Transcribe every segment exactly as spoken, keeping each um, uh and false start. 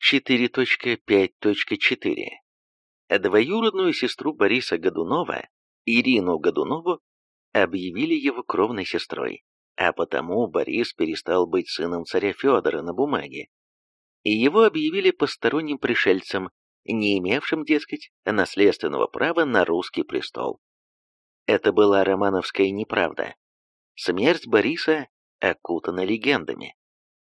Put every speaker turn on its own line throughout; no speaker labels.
четыре точка пять точка четыре. Двоюродную сестру Бориса Годунова, Ирину Годунову, объявили его кровной сестрой, а потому Борис перестал быть сыном царя Федора на бумаге, и его объявили посторонним пришельцем, не имевшим, дескать, наследственного права на русский престол. Это была романовская неправда. Смерть Бориса окутана легендами.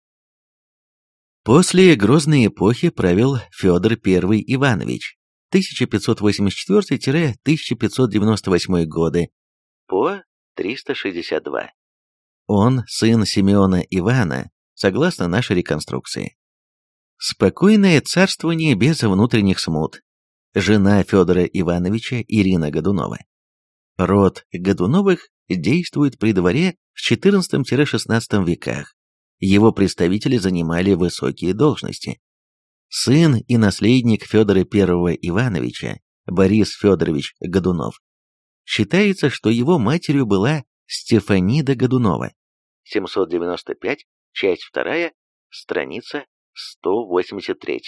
После Грозной эпохи правил Федор I Иванович тысяча пятьсот восемьдесят четвёртый — тысяча пятьсот девяносто восьмой годы
по триста шестьдесят два.
Он сын Симеона Ивана, согласно нашей реконструкции. Спокойное царствование без внутренних смут. Жена Федора Ивановича Ирина Годунова. Род Годуновых действует при дворе в четырнадцатом-шестнадцатом веках. Его представители занимали высокие должности. Сын и наследник Федора I Ивановича, Борис Федорович Годунов. Считается, что его матерью была Стефанида Годунова.
семьсот девяносто пять, часть вторая, страница сто восемьдесят три.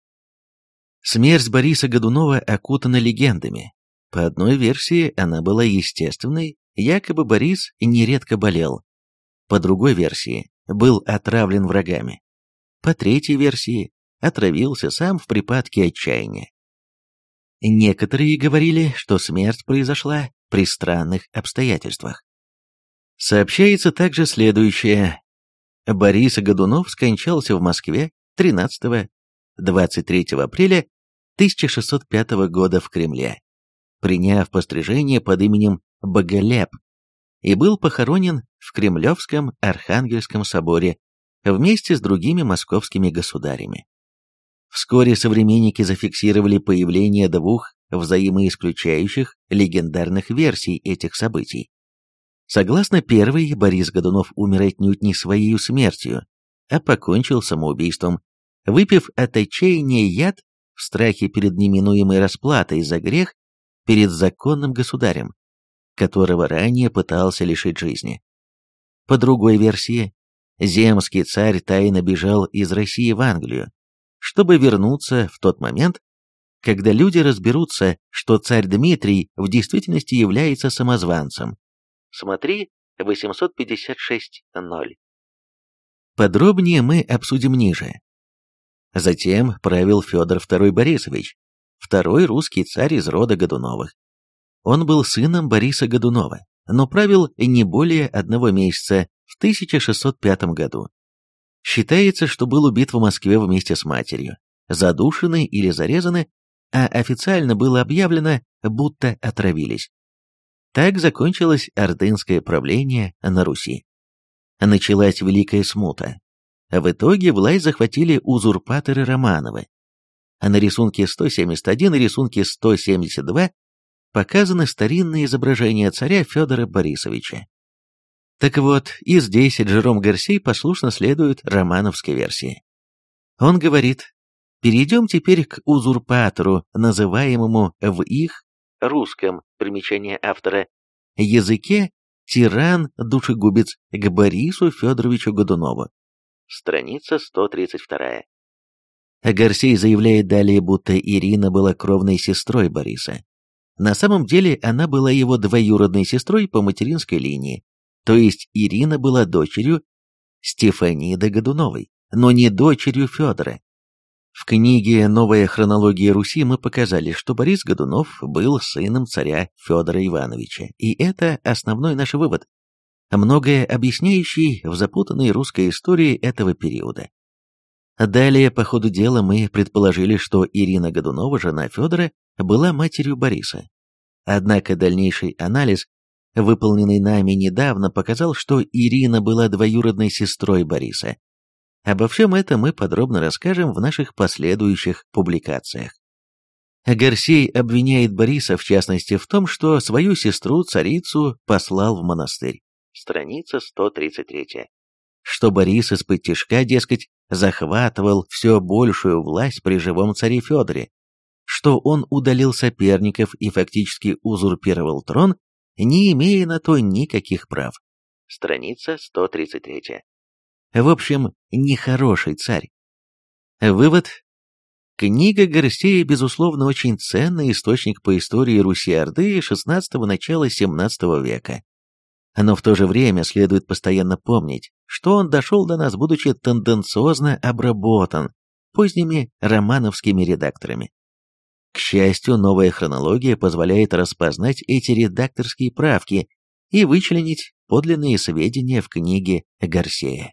Смерть Бориса Годунова окутана легендами. По одной версии, она была естественной, якобы Борис нередко болел. По другой версии, был отравлен врагами. По третьей версии, отравился сам в припадке отчаяния. Некоторые говорили, что смерть произошла при странных обстоятельствах. Сообщается также следующее. Борис Годунов скончался в Москве тринадцатого-двадцать третьего апреля тысяча шестьсот пятого года в Кремле, приняв пострижение под именем Боголеп, и был похоронен в Кремлевском Архангельском соборе вместе с другими московскими государями. Вскоре современники зафиксировали появление двух взаимоисключающих легендарных версий этих событий. Согласно первой, Борис Годунов умер отнюдь не своей смертью, а покончил самоубийством, выпив от отчаяния яд в страхе перед неминуемой расплатой за грех перед законным государем, которого ранее пытался лишить жизни. По другой версии, земский царь тайно бежал из России в Англию, чтобы вернуться в тот момент, когда люди разберутся, что царь Дмитрий в действительности является самозванцем.
Смотри восемьсот пятьдесят шесть ноль.
Подробнее мы обсудим ниже. Затем правил Федор второй Борисович, второй русский царь из рода Годуновых. Он был сыном Бориса Годунова, но правил не более одного месяца в тысяча шестьсот пятом году. Считается, что был убит в Москве вместе с матерью, задушены или зарезаны, а официально было объявлено, будто отравились. Так закончилось ордынское правление на Руси. Началась Великая Смута. В итоге власть захватили узурпаторы Романовы. А на рисунке сто семьдесят один и рисунке сто семьдесят два показаны старинные изображения царя Федора Борисовича. Так вот, и здесь Джером Гарсей послушно следует романовской версии. Он говорит, перейдем теперь к узурпатору, называемому в их
русском, примечание автора,
языке тиран-душегубец, к Борису Федоровичу Годунову.
Страница сто тридцать два.
Гарсей заявляет далее, будто Ирина была кровной сестрой Бориса. На самом деле она была его двоюродной сестрой по материнской линии, то есть Ирина была дочерью Стефаниды Годуновой, но не дочерью Федора. В книге «Новая хронология Руси» мы показали, что Борис Годунов был сыном царя Федора Ивановича, и это основной наш вывод, многое объясняющий в запутанной русской истории этого периода. Далее, по ходу дела, мы предположили, что Ирина Годунова, жена Федора, была матерью Бориса. Однако дальнейший анализ, выполненный нами недавно, показал, что Ирина была двоюродной сестрой Бориса. Обо всем этом мы подробно расскажем в наших последующих публикациях. Гарсей обвиняет Бориса, в частности, в том, что свою сестру-царицу послал в монастырь.
Страница сто тридцать три.
Что Борис из-под тишка, дескать, захватывал все большую власть при живом царе Федоре, что он удалил соперников и фактически узурпировал трон, не имея на то никаких прав.
Страница сто тридцать три.
В общем, нехороший царь. Вывод. Книга Гарсея, безусловно, очень ценный источник по истории Руси-Орды шестнадцатого начала семнадцатого века. Но в то же время следует постоянно помнить, что он дошел до нас, будучи тенденциозно обработан поздними романовскими редакторами. К счастью, новая хронология позволяет распознать эти редакторские правки и вычленить подлинные сведения в книге Гарсея.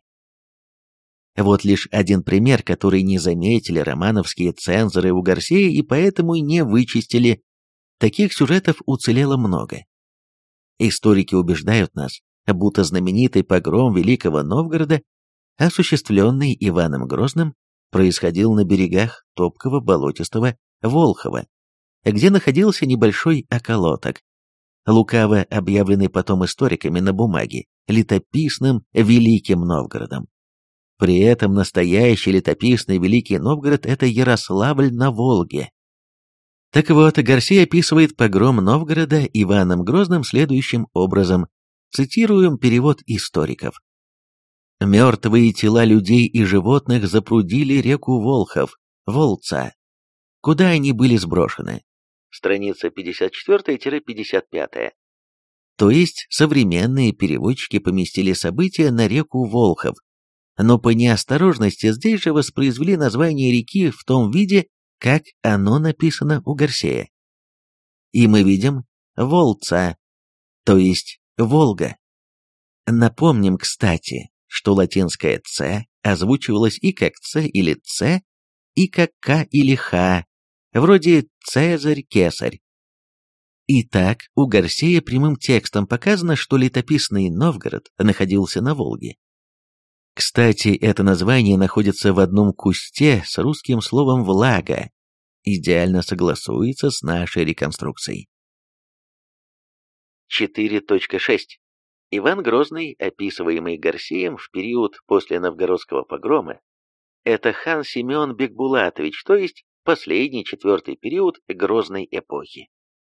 Вот лишь один пример, который не заметили романовские цензоры у Гарсея и поэтому не вычистили. Таких сюжетов уцелело много. Историки убеждают нас, будто знаменитый погром Великого Новгорода, осуществленный Иваном Грозным, происходил на берегах топкого болотистого Волхова, где находился небольшой околоток, лукаво объявленный потом историками на бумаге летописным Великим Новгородом. При этом настоящий летописный Великий Новгород – это Ярославль на Волге. Так вот, Гарсей описывает погром Новгорода Иваном Грозным следующим образом, цитируем перевод историков. «Мертвые тела людей и животных запрудили реку Волхов, Волца, куда они были сброшены». Страница пятьдесят четыре — пятьдесят пять. То есть современные переводчики поместили события на реку Волхов, но по неосторожности здесь же воспроизвели название реки в том виде, как оно написано у Гарсея. И мы видим Волца, то есть Волга. Напомним, кстати, что латинское «ц» озвучивалось и как «ц» или «ц», и как «к» или «х», вроде «Цезарь-Кесарь». Итак, у Гарсея прямым текстом показано, что летописный Новгород находился на Волге. Кстати, это название находится в одном кусте с русским словом «влага», идеально согласуется с нашей реконструкцией. четыре точка шесть. Иван Грозный, описываемый Гарсеем в период после новгородского погрома, это хан Симеон Бекбулатович, то есть последний четвертый период Грозной эпохи.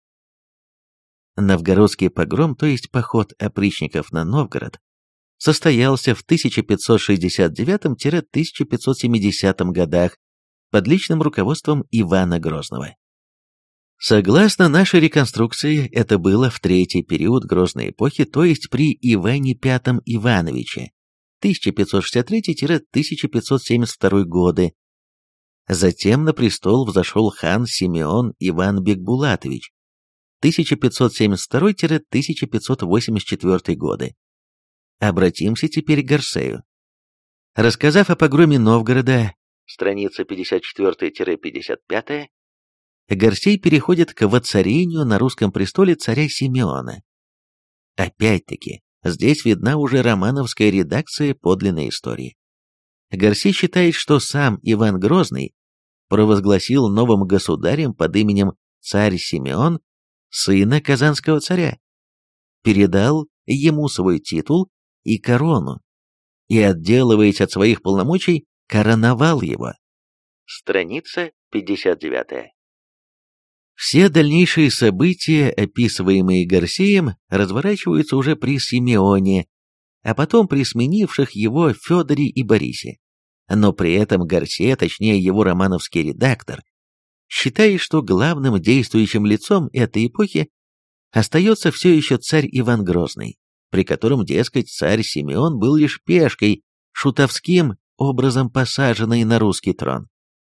Новгородский погром, то есть поход опричников на Новгород, состоялся в тысяча пятьсот шестьдесят девятом — тысяча пятьсот семидесятом годах под личным руководством Ивана Грозного. Согласно нашей реконструкции, это было в третий период Грозной эпохи, то есть при Иване Пятом Ивановиче, тысяча пятьсот шестьдесят третий — тысяча пятьсот семьдесят второй годы. Затем на престол взошел хан Симеон Иван Бекбулатович, тысяча пятьсот семьдесят второй — тысяча пятьсот восемьдесят четвёртый годы. Обратимся теперь к Гарсею. Рассказав о погроме Новгорода, страница пятьдесят четыре — пятьдесят пять, Гарсей переходит к воцарению на русском престоле царя Симеона. Опять-таки, здесь видна уже романовская редакция подлинной истории. Гарсей считает, что сам Иван Грозный провозгласил новым государем под именем царь Симеон, сына казанского царя, передал ему свой титул и корону, и, отделываясь от своих полномочий, короновал его. Страница пятьдесят девять. Все дальнейшие события, описываемые Гарсеем, разворачиваются уже при Симеоне, а потом при сменивших его Федоре и Борисе. Но при этом Гарсей, а точнее его романовский редактор, считает, что главным действующим лицом этой эпохи остается все еще царь Иван Грозный, при котором, дескать, царь Симеон был лишь пешкой, шутовским образом посаженный на русский трон.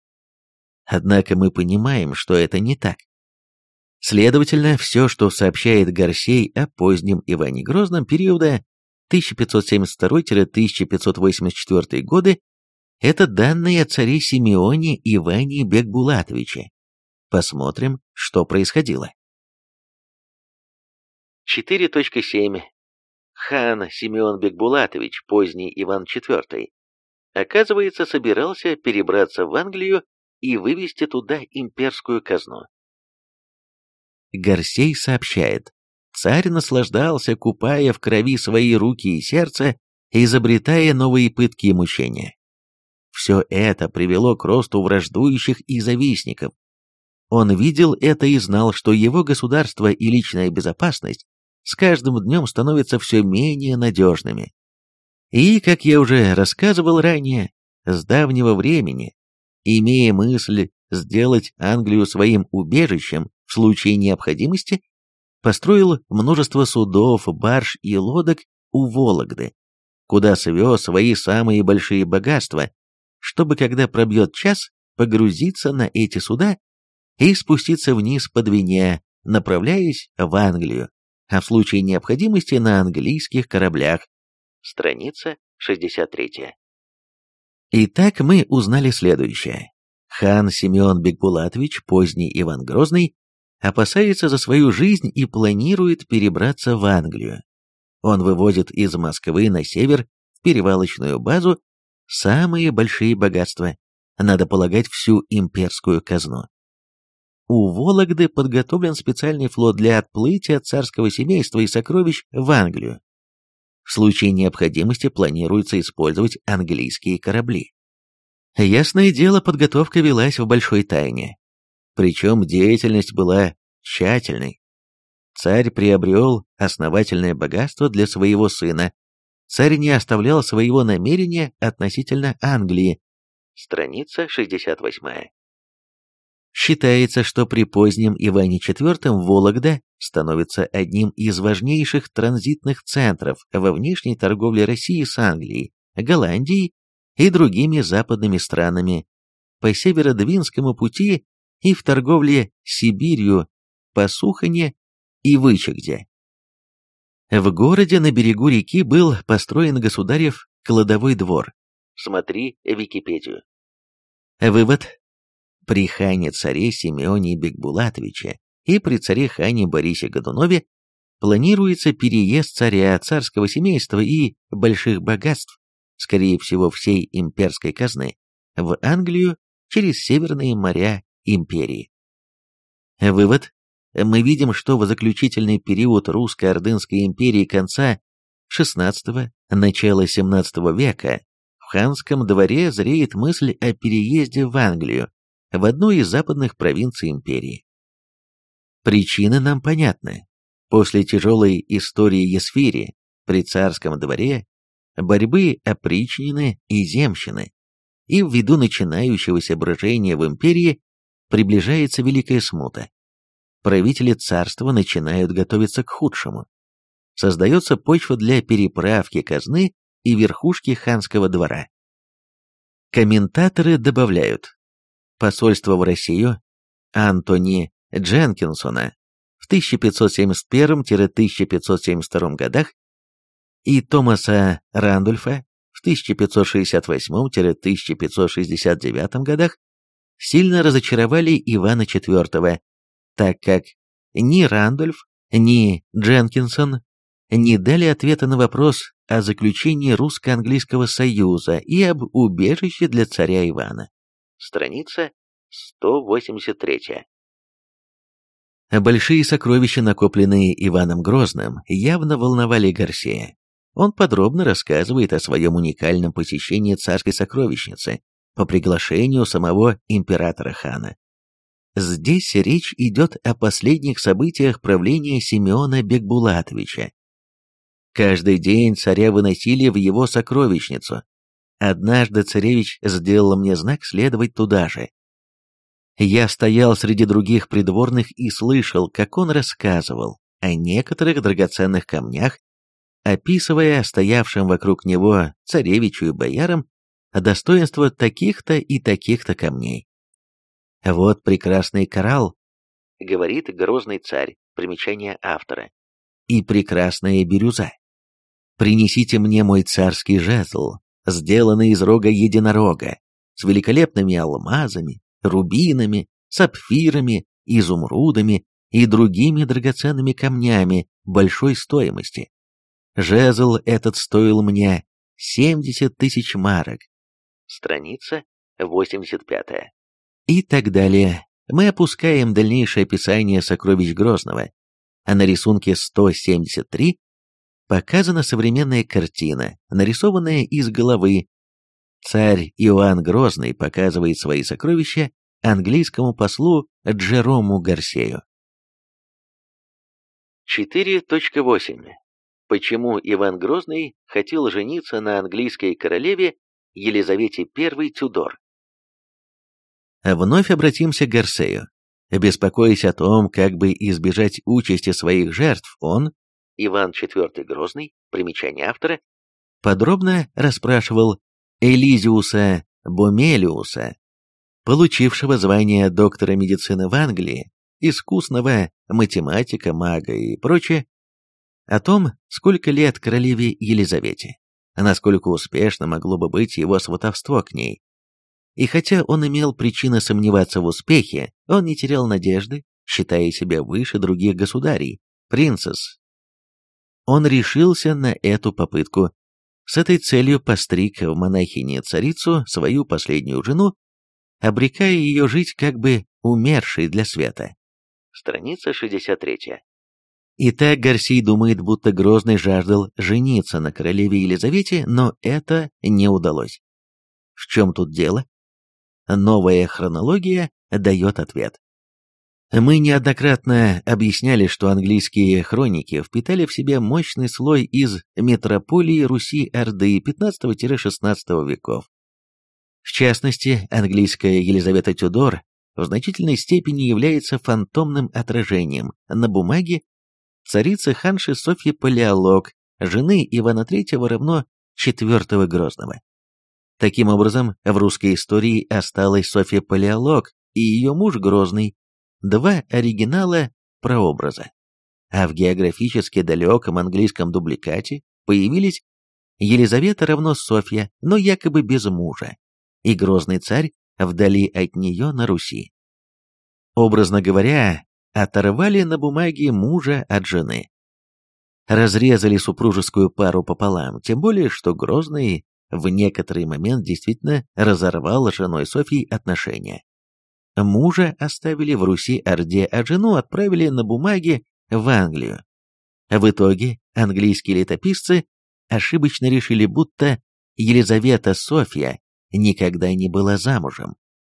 Однако мы понимаем, что это не так. Следовательно, все, что сообщает Гарсей о позднем Иване Грозном периода тысяча пятьсот семьдесят второй — тысяча пятьсот восемьдесят четвёртый годы, это данные о царе Симеоне Иване Бекбулатовиче. Посмотрим, что происходило. четыре точка семь. Хан Симеон Бекбулатович, поздний Иван четвёртый, оказывается, собирался перебраться в Англию и вывести туда имперскую казну. Гарсей сообщает, царь наслаждался, купая в крови свои руки и сердце, изобретая новые пытки и мучения. Все это привело к росту враждующих и завистников. Он видел это и знал, что его государство и личная безопасность с каждым днем становятся все менее надежными. И, как я уже рассказывал ранее, с давнего времени, имея мысль сделать Англию своим убежищем в случае необходимости, построил множество судов, барж и лодок у Вологды, куда свез свои самые большие богатства, чтобы, когда пробьет час, погрузиться на эти суда и спуститься вниз по Двине, направляясь в Англию, а в случае необходимости на английских кораблях. Страница шестьдесят третья. Итак, мы узнали следующее. Хан Семен Бекбулатович, поздний Иван Грозный, опасается за свою жизнь и планирует перебраться в Англию. Он выводит из Москвы на север в перевалочную базу самые большие богатства, надо полагать, всю имперскую казну. У Вологды подготовлен специальный флот для отплытия царского семейства и сокровищ в Англию. В случае необходимости планируется использовать английские корабли. Ясное дело, подготовка велась в большой тайне. Причем деятельность была тщательной. Царь приобрел основательное богатство для своего сына. Царь не оставлял своего намерения относительно Англии. Страница шестьдесят восьмая. Считается, что при позднем Иване четвёртом Вологда становится одним из важнейших транзитных центров во внешней торговле России с Англией, Голландией и другими западными странами, по Северодвинскому пути и в торговле Сибирью, по Сухоне и Вычегде. В городе на берегу реки был построен государев кладовой двор. Смотри Википедию. Вывод. При хане-царе Семене Бекбулатовиче и при царе-хане Борисе Годунове планируется переезд царя, царского семейства и больших богатств, скорее всего всей имперской казны, в Англию через северные моря империи. Вывод. Мы видим, что в заключительный период русско-ордынской империи конца шестнадцатого – начала семнадцатого века в ханском дворе зреет мысль о переезде в Англию, в одну из западных провинций империи. Причины нам понятны. После тяжелой истории Есфири при царском дворе, борьбы опричнины и земщины, и ввиду начинающегося брожения в империи приближается Великая Смута. Правители царства начинают готовиться к худшему. Создается почва для переправки казны и верхушки ханского двора. Комментаторы добавляют, посольство в Россию Антони Дженкинсона в тысяча пятьсот семьдесят первом — тысяча пятьсот семьдесят втором годах и Томаса Рандольфа в тысяча пятьсот шестьдесят восьмом — тысяча пятьсот шестьдесят девятом годах сильно разочаровали Ивана четвёртого, так как ни Рандольф, ни Дженкинсон не дали ответа на вопрос о заключении русско-английского союза и об убежище для царя Ивана. Страница сто восемьдесят третья. Большие сокровища, накопленные Иваном Грозным, явно волновали Гарсея. Он подробно рассказывает о своем уникальном посещении царской сокровищницы по приглашению самого императора-хана. Здесь речь идет о последних событиях правления Семена Бекбулатовича. Каждый день царя выносили в его сокровищницу. Однажды царевич сделал мне знак следовать туда же. Я стоял среди других придворных и слышал, как он рассказывал о некоторых драгоценных камнях, описывая стоявшим вокруг него царевичу и боярам достоинство таких-то и таких-то камней. «Вот прекрасный коралл», — говорит грозный царь, примечание автора, — «и прекрасная бирюза. Принесите мне мой царский жезл, сделанный из рога единорога, с великолепными алмазами, рубинами, сапфирами, изумрудами и другими драгоценными камнями большой стоимости. Жезл этот стоил мне семьдесят тысяч марок». Страница восемьдесят пятая. И так далее. Мы опускаем дальнейшее описание сокровищ Грозного, а на рисунке сто семьдесят три показана современная картина, нарисованная из головы. Царь Иоанн Грозный показывает свои сокровища английскому послу Джерому Гарсею. четыре точка восемь. Почему Иван Грозный хотел жениться на английской королеве Елизавете первой Тюдор? Вновь обратимся к Гарсею. Беспокоясь о том, как бы избежать участи своих жертв, он,
Иван четвёртый Грозный, примечание автора,
подробно расспрашивал Элизиуса Бомелиуса, получившего звание доктора медицины в Англии, искусного математика, мага и прочее, о том, сколько лет королеве Елизавете, насколько успешно могло бы быть его сватовство к ней. И хотя он имел причины сомневаться в успехе, он не терял надежды, считая себя выше других государей, принцесс. Он решился на эту попытку. С этой целью постриг в монахини царицу, свою последнюю жену, обрекая ее жить как бы умершей для света.
Страница шестьдесят третья.
Итак, Гарсий думает, будто Грозный жаждал жениться на королеве Елизавете, но это не удалось. В чем тут дело? Новая хронология дает ответ. Мы неоднократно объясняли, что английские хроники впитали в себя мощный слой из метрополии Руси-Орды пятнадцатого-шестнадцатого веков. В частности, английская Елизавета Тюдор в значительной степени является фантомным отражением на бумаге царицы ханши Софьи Палеолог, жены Ивана третьего равно четвёртого Грозного. Таким образом, в русской истории осталась Софья Палеолог и ее муж Грозный, два оригинала прообраза. А в географически далеком английском дубликате появились Елизавета равно Софья, но якобы без мужа, и Грозный царь вдали от нее на Руси. Образно говоря, оторвали на бумаге мужа от жены. Разрезали супружескую пару пополам, тем более, что Грозный в некоторый момент действительно разорвал с женой Софьей отношения. Мужа оставили в Руси-Орде, а жену отправили на бумаге в Англию. В итоге английские летописцы ошибочно решили, будто Елизавета Софья никогда не была замужем.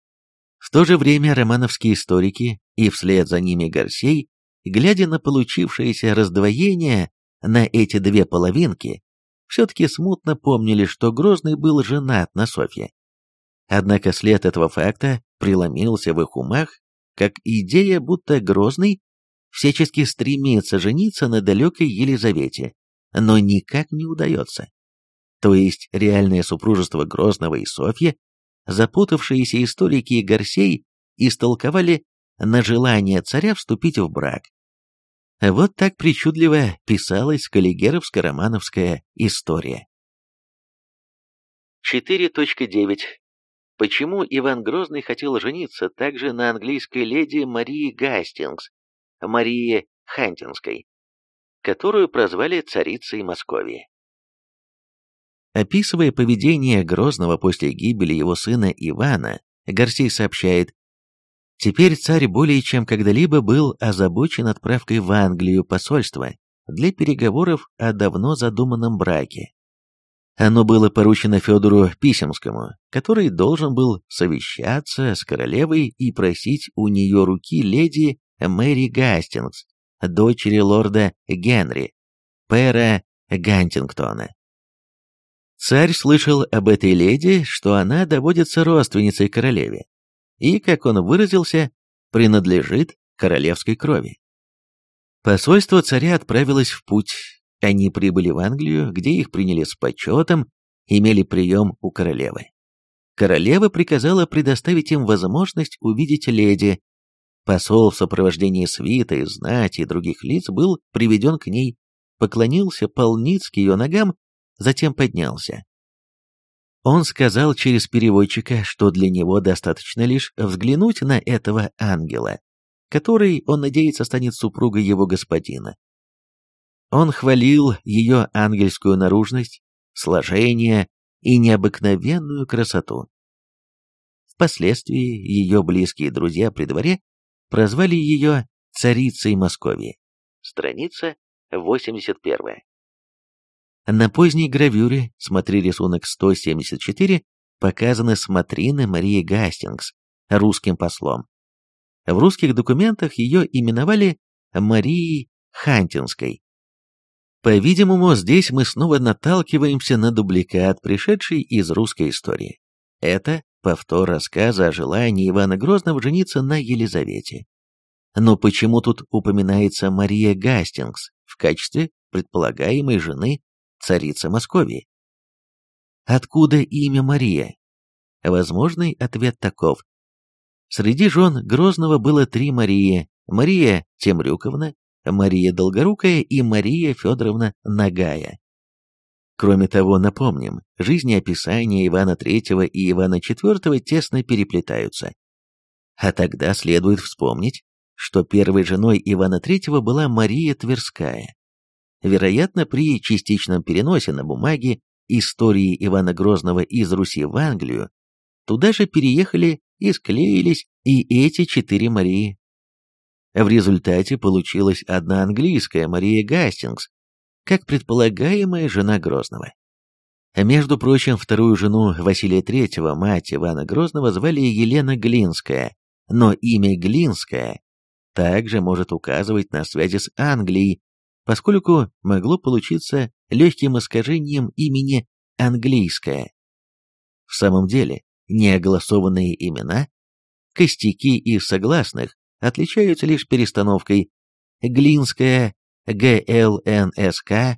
В то же время романовские историки, и вслед за ними Гарсей, глядя на получившееся раздвоение на эти две половинки, все-таки смутно помнили, что Грозный был женат на Софье. Однако след этого факта преломился в их умах, как идея, будто Грозный всячески стремится жениться на далекой Елизавете, но никак не удается. То есть реальное супружество Грозного и Софьи запутавшиеся историки и Гарсей истолковали на желание царя вступить в брак. Вот так причудливо писалась каллигеровско-романовская история.
четыре точка девять. Почему Иван Грозный хотел жениться также на английской леди Марии Гастингс, Марии Хантинской, которую прозвали царицей Московии?
Описывая поведение Грозного после гибели его сына Ивана, Гарсей сообщает: «Теперь царь более чем когда-либо был озабочен отправкой в Англию посольства для переговоров о давно задуманном браке. Оно было поручено Федору Писемскому, который должен был совещаться с королевой и просить у нее руки леди Мэри Гастингс, дочери лорда Генри, пэра Гантингтона. Царь слышал об этой леди, что она доводится родственницей королеве, и, как он выразился, принадлежит королевской крови. Посольство царя отправилось в путь. Они прибыли в Англию, где их приняли с почетом, имели прием у королевы. Королева приказала предоставить им возможность увидеть леди. Посол в сопровождении свиты, знати и других лиц был приведен к ней, поклонился полниц к ее ногам, затем поднялся. Он сказал через переводчика, что для него достаточно лишь взглянуть на этого ангела, который, он надеется, станет супругой его господина. Он хвалил ее ангельскую наружность, сложение и необыкновенную красоту. Впоследствии ее близкие друзья при дворе прозвали ее царицей Московии.
Страница восемьдесят первая.
На поздней гравюре, смотри рисунок сто семьдесят четыре, показаны смотрины Марии Гастингс, русским послом. В русских документах ее именовали Марией Хантинской. По-видимому, здесь мы снова наталкиваемся на дубликат, пришедший из русской истории. Это повтор рассказа о желании Ивана Грозного жениться на Елизавете. Но почему тут упоминается Мария Гастингс в качестве предполагаемой жены царицы Московии? Откуда имя Мария? Возможный ответ таков. Среди жен Грозного было три Марии: Мария Темрюковна, Мария Долгорукая и Мария Федоровна Нагая. Кроме того, напомним, жизнеописания Ивана Третьего и Ивана Четвертого тесно переплетаются. А тогда следует вспомнить, что первой женой Ивана Третьего была Мария Тверская. Вероятно, при частичном переносе на бумаге истории Ивана Грозного из Руси в Англию, туда же переехали и склеились и эти четыре Марии. В результате получилась одна английская Мария Гастингс, как предполагаемая жена Грозного. Между прочим, вторую жену Василия Третьего, мать Ивана Грозного, звали Елена Глинская, но имя Глинская также может указывать на связи с Англией, поскольку могло получиться легким искажением имени Английская. В самом деле, неогласованные имена, костяки из согласных, отличаются лишь перестановкой: Глинская, ГЛНСК,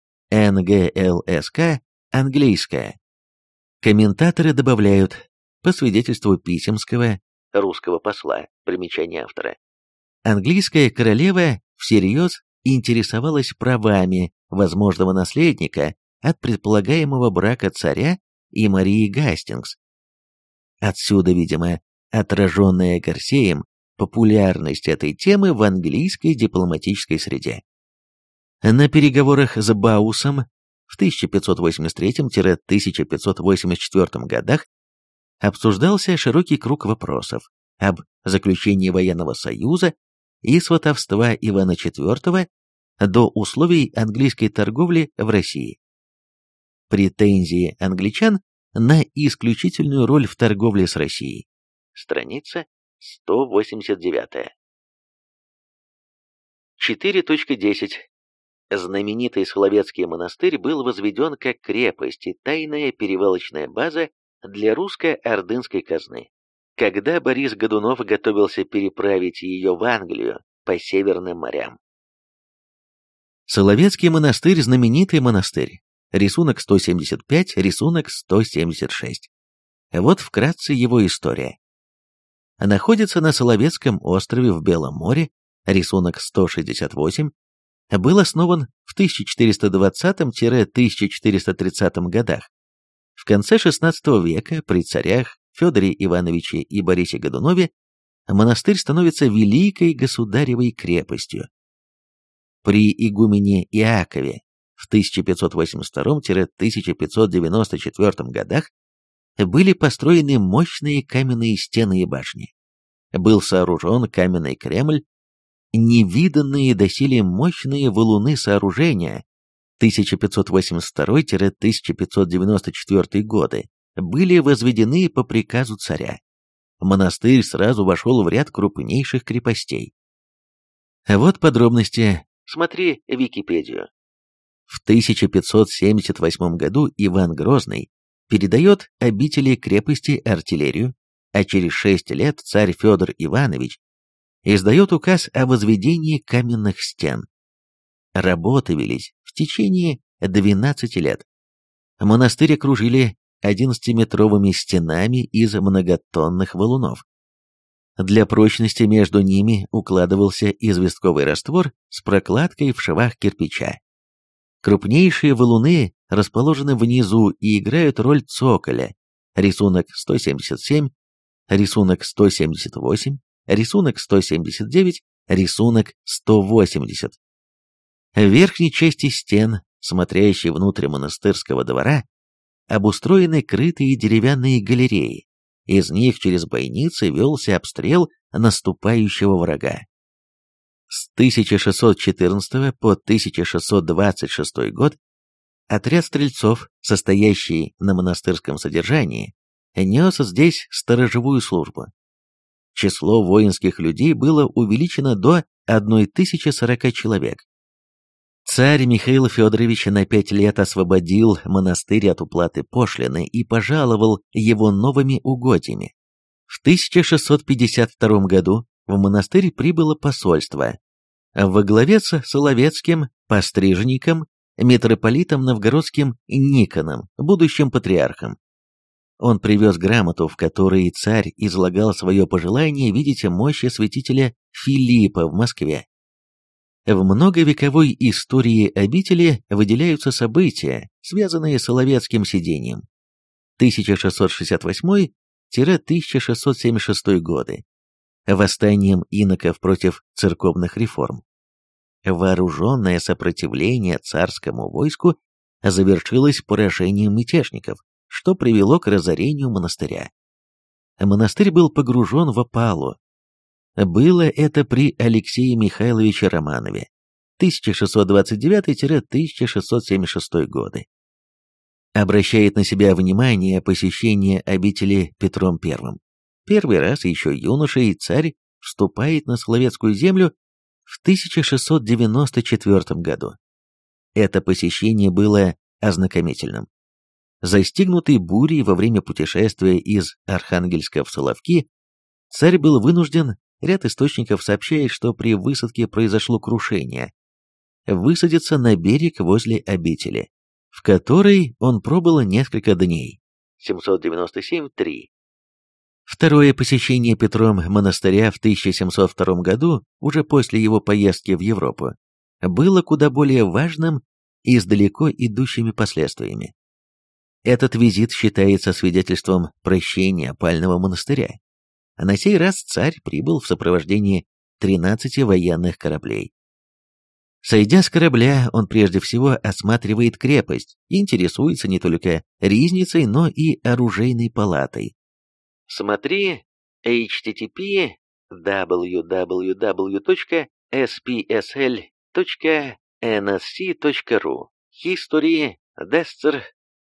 НГЛСК, английская. Комментаторы добавляют, по свидетельству Писемского, русского посла, примечание автора, английская королева всерьез интересовалась правами возможного наследника от предполагаемого брака царя и Марии Гастингс. Отсюда, видимо, отраженная Гарсеем популярность этой темы в английской дипломатической среде. На переговорах с Баусом в тысяча пятьсот восемьдесят третьем — тысяча пятьсот восемьдесят четвёртом годах обсуждался широкий круг вопросов об заключении военного союза и сватовства Ивана Четвертого до условий английской торговли в России. Претензии англичан на исключительную роль в торговле с Россией. Страница сто восемьдесят девять. четыре точка десять. Знаменитый Соловецкий монастырь был возведен как крепость и тайная перевалочная база для русско-ордынской казны. Когда Борис Годунов готовился переправить ее в Англию по Северным морям. Соловецкий монастырь – знаменитый монастырь. Рисунок сто семьдесят пять, рисунок сто семьдесят шесть. Вот вкратце его история. Находится на Соловецком острове в Белом море, рисунок сто шестьдесят восемь, был основан в тысяча четыреста двадцатом — тысяча четыреста тридцатом годах. В конце шестнадцатого века при царях Федоре Ивановиче и Борисе Годунове монастырь становится великой государевой крепостью. При игумене Иакове в тысяча пятьсот восемьдесят втором — тысяча пятьсот девяносто четвёртом годах были построены мощные каменные стены и башни. Был сооружен каменный Кремль, невиданные доселе мощные валуны сооружения тысяча пятьсот восемьдесят второй — тысяча пятьсот девяносто четвёртый годы были возведены по приказу царя. Монастырь сразу вошел в ряд крупнейших крепостей. Вот подробности, смотри Википедию. В тысяча пятьсот семьдесят восьмом году Иван Грозный передает обители крепости артиллерию, а через шесть лет царь Федор Иванович издает указ о возведении каменных стен. Работы велись в течение двенадцати лет. Монастырь окружили одиннадцатиметровыми стенами из многотонных валунов. Для прочности между ними укладывался известковый раствор с прокладкой в швах кирпича. Крупнейшие валуны расположены внизу и играют роль цоколя. Рисунок сто семьдесят семь, рисунок сто семьдесят восемь, рисунок сто семьдесят девять, рисунок сто восемьдесят. В верхней части стен, смотрящей внутрь монастырского двора, обустроены крытые деревянные галереи. Из них через бойницы велся обстрел наступающего врага. С тысяча шестьсот четырнадцатого по тысяча шестьсот двадцать шестой год отряд стрельцов, состоящий на монастырском содержании, нес здесь сторожевую службу. Число воинских людей было увеличено до тысячи сорока человек. Царь Михаил Федорович на пять лет освободил монастырь от уплаты пошлины и пожаловал его новыми угодьями. В тысяча шестьсот пятьдесят втором году в монастырь прибыло посольство во главе с соловецким пострижником, митрополитом новгородским Никоном, будущим патриархом. Он привез грамоту, в которой царь излагал свое пожелание видеть мощи святителя Филиппа в Москве. В многовековой истории обители выделяются события, связанные с соловецким сидением. тысяча шестьсот шестьдесят восьмой — тысяча шестьсот семьдесят шестой годы, восстанием иноков против церковных реформ. Вооруженное сопротивление царскому войску завершилось поражением мятежников, что привело к разорению монастыря. Монастырь был погружен в опалу. Было это при Алексее Михайловиче Романове, тысяча шестьсот двадцать девятый — тысяча шестьсот семьдесят шестой годы. Обращает на себя внимание посещение обители Петром Первым. Первый раз еще юношей царь вступает на Соловецкую землю в тысяча шестьсот девяносто четвёртом году. Это посещение было ознакомительным. Застигнутый бурей во время путешествия из Архангельска в Соловки, царь был вынужден, ряд источников сообщает, что при высадке произошло крушение, высадиться на берег возле обители, в которой он пробыл несколько дней. семьсот девяносто семь три. Второе посещение Петром монастыря в тысяча семьсот втором году, уже после его поездки в Европу, было куда более важным и с далеко идущими последствиями. Этот визит считается свидетельством прощения опального монастыря. На сей раз царь прибыл в сопровождении тринадцати военных кораблей. Сойдя с корабля, он прежде всего осматривает крепость и интересуется не только ризницей, но и оружейной палатой. Смотри эйч ти ти пи дабл ю дабл ю дабл ю точка эс пи эс эл точка эн эс си точка ру History Descer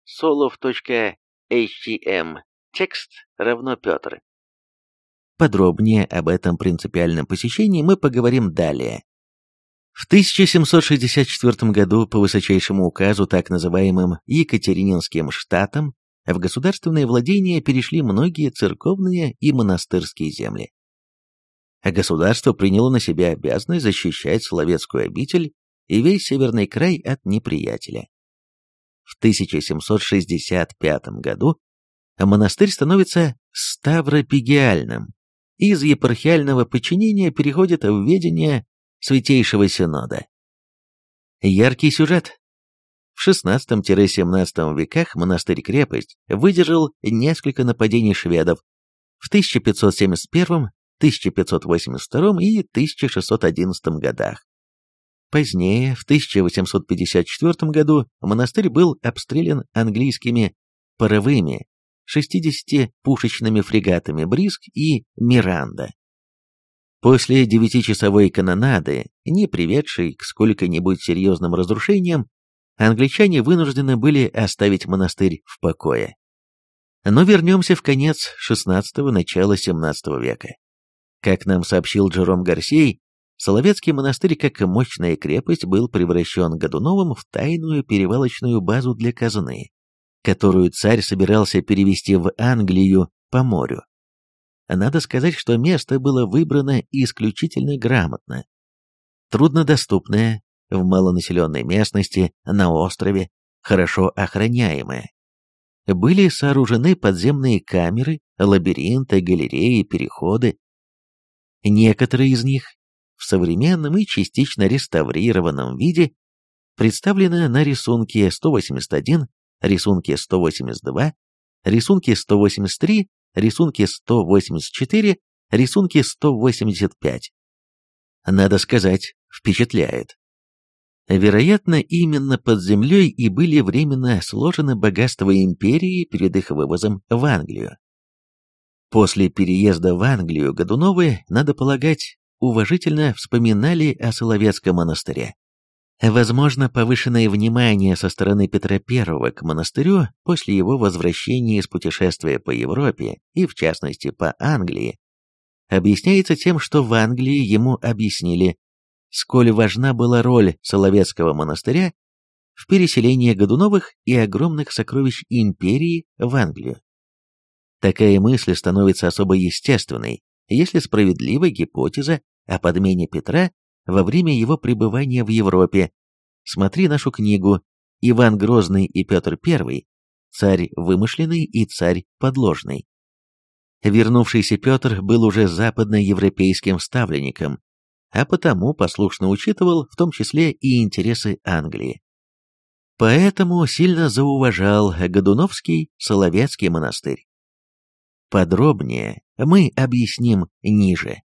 Solov.htm Текст равно Петр. Подробнее об этом принципиальном посещении мы поговорим далее. В тысяча семьсот шестьдесят четвёртом году по высочайшему указу, так называемым Екатерининским штатом, в государственное владение перешли многие церковные и монастырские земли. Государство приняло на себя обязанность защищать Соловецкую обитель и весь северный край от неприятеля. В тысяча семьсот шестьдесят пятом году монастырь становится ставропигиальным, и из епархиального подчинения переходит в ведение Святейшего Синода. Яркий сюжет. В шестнадцатом-семнадцатом веках монастырь-крепость выдержал несколько нападений шведов в тысяча пятьсот семьдесят первом, тысяча пятьсот восемьдесят втором и тысяча шестьсот одиннадцатом годах. Позднее, в тысяча восемьсот пятьдесят четвёртом году, монастырь был обстрелян английскими паровыми шестидесятипушечными фрегатами «Бриск» и «Миранда». После девятичасовой канонады, не приведшей к сколько-нибудь серьезным разрушениям, англичане вынуждены были оставить монастырь в покое. Но вернемся в конец шестнадцатого – начало семнадцатого века. Как нам сообщил Джером Гарсей, Соловецкий монастырь, как мощная крепость, был превращен Годуновым в тайную перевалочную базу для казны, которую царь собирался перевести в Англию по морю. Надо сказать, что место было выбрано исключительно грамотно. Труднодоступное, в малонаселенной местности, на острове, хорошо охраняемое. Были сооружены подземные камеры, лабиринты, галереи, переходы. Некоторые из них в современном и частично реставрированном виде представлены на рисунке сто восемьдесят один, рисунке сто восемьдесят два, рисунке сто восемьдесят три, рисунке сто восемьдесят четыре, рисунке сто восемьдесят пять. Надо сказать, впечатляет. Вероятно, именно под землей и были временно сложены богатства империи перед их вывозом в Англию. После переезда в Англию Годуновы, надо полагать, уважительно вспоминали о Соловецком монастыре. Возможно, повышенное внимание со стороны Петра Первого к монастырю после его возвращения из путешествия по Европе и, в частности, по Англии, объясняется тем, что в Англии ему объяснили: сколь важна была роль Соловецкого монастыря в переселении Годуновых и огромных сокровищ империи в Англию. Такая мысль становится особо естественной, если справедлива гипотеза о подмене Петра во время его пребывания в Европе. Смотри нашу книгу «Иван Грозный и Петр Первый. Царь вымышленный и царь подложный». Вернувшийся Петр был уже западноевропейским ставленником, а потому послушно учитывал в том числе и интересы Англии. Поэтому сильно зауважал Годуновский Соловецкий монастырь. Подробнее мы объясним ниже.